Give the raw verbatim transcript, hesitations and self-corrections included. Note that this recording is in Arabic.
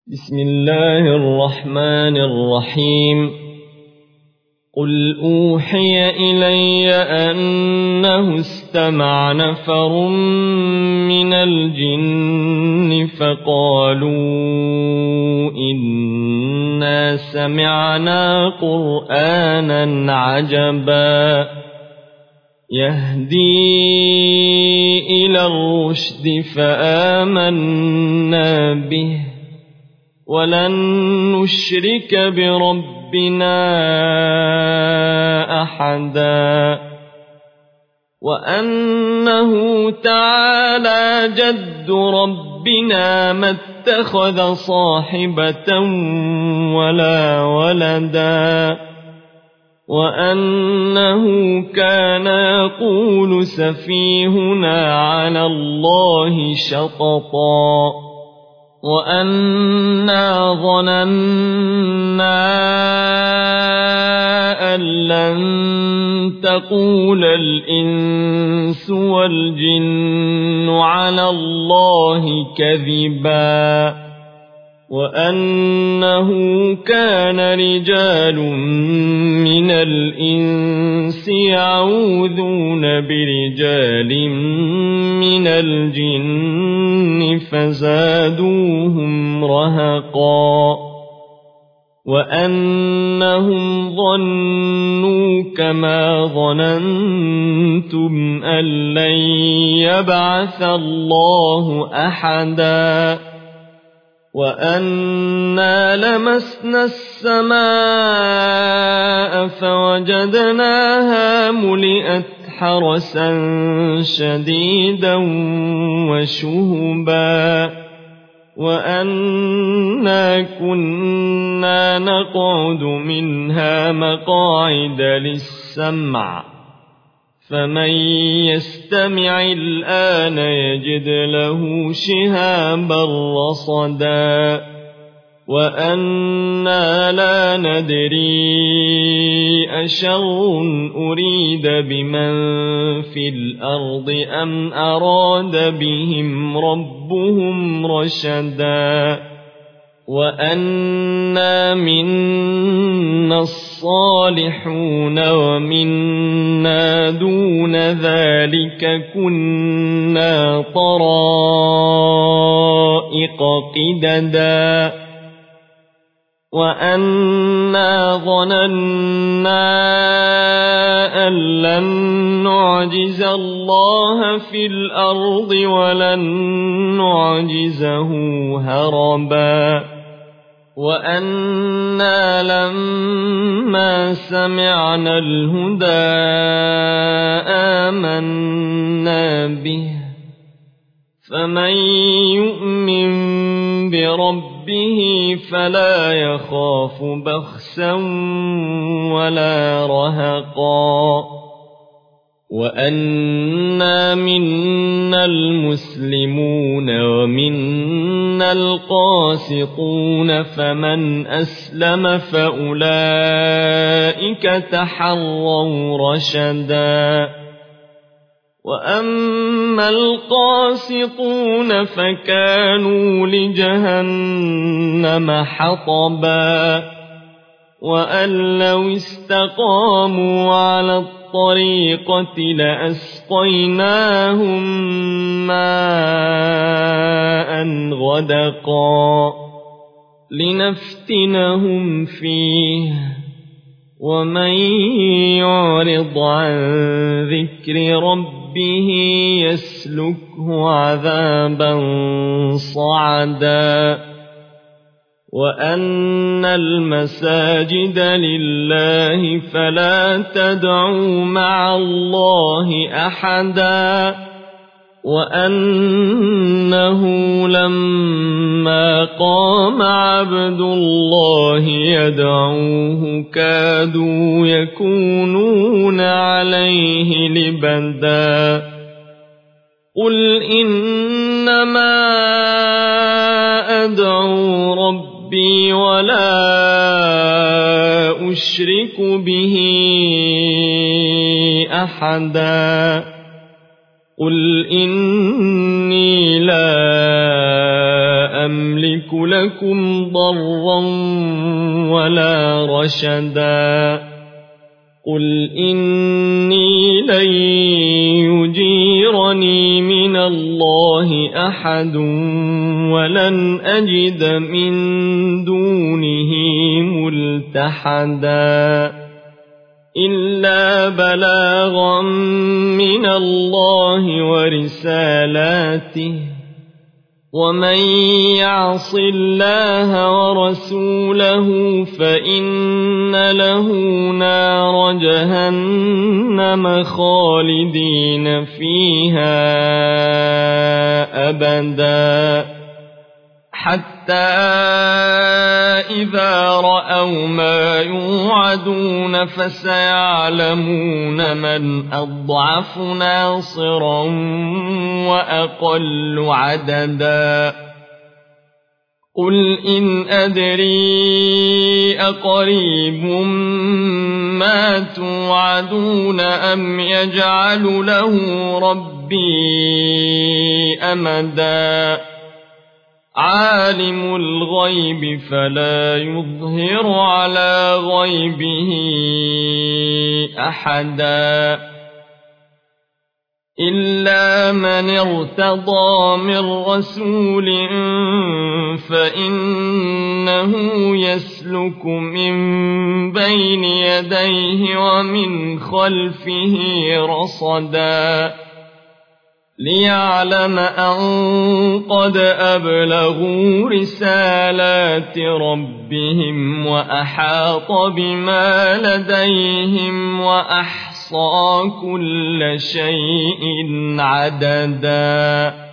بسم الله الرحمن الرحيم قل أوحي إلي أنه استمع نفر من الجن فقالوا إنا سمعنا قرآنا عجبا يهدي إلى الرشد فآمنا به ولن نشرك بربنا أحدا وأنه تعالى جد ربنا ما اتخذ صاحبة ولا ولدا وأنه كان يقول سفيهنا على الله شططا وأنا ظننا أن لن تقول الإنس والجن على الله كذبا وأنه كان رجال من الإنس يعوذون برجال من الجن فزادوهم رهقا وأنهم ظنوا كما ظننتم أن لن يبعث الله أحدا وأنا لمسنا السماء فوجدناها ملئت حرسا شديدا وشهبا وأنا كنا نقعد منها مقاعد للسمع فمن يستمع الآن يجد له شهابا رصدا وأنا لا ندري أشر أريد بمن في الأرض أم أراد بهم ربهم رشدا وأنا منا الصالحون ومنا دون ذلك كنا طرائق قددا وأنا ظننا أن لن نعجز الله في الأرض ولن نعجزه هربا وأنا لما سمعنا الهدى آمنا به فمن يؤمن بربه فلا يخاف بخسا ولا رهقا وأنا منا المسلمون ومنا القاسطون فمن أسلم فأولئك تحروا رشدا وأما القاسطون فكانوا لجهنم حطبا وأن لو استقاموا على الطريقة لأسقيناهم ماء غدقا لنفتنهم فيه ومن يعرض عن ذكر ربه يسلكه عذابا صعدا وأن المساجد لله فلا تدعوا مع الله أحدا وأنه لما قام عبد الله يدعوه كادوا يكونون عليه لبدا قل إنما أدعو ربي ولا أشرك به أحدا قل إني لا أملك لكم ضرا ولا رشدا قل إني لن يجيرني من الله أحد ولن أجد من دونه ملتحدا إلا بلاغا من الله ورسالاته ومن يعص الله ورسوله فإن له نار جهنم خالدين فيها أبدا حتى إذا رأوا ما يوعدون فسيعلمون من أضعف ناصرا وأقل عددا قل إن أدري أقريب ما توعدون أم يجعل له ربي أمدا عالم الغيب فلا يظهر على غيبه أحدا إلا من ارتضى من رسول فإنه يسلك من بين يديه ومن خلفه رصدا ليعلم أن قد أبلغوا رسالات ربهم وأحاط بما لديهم وأحصى كل شيء عددا.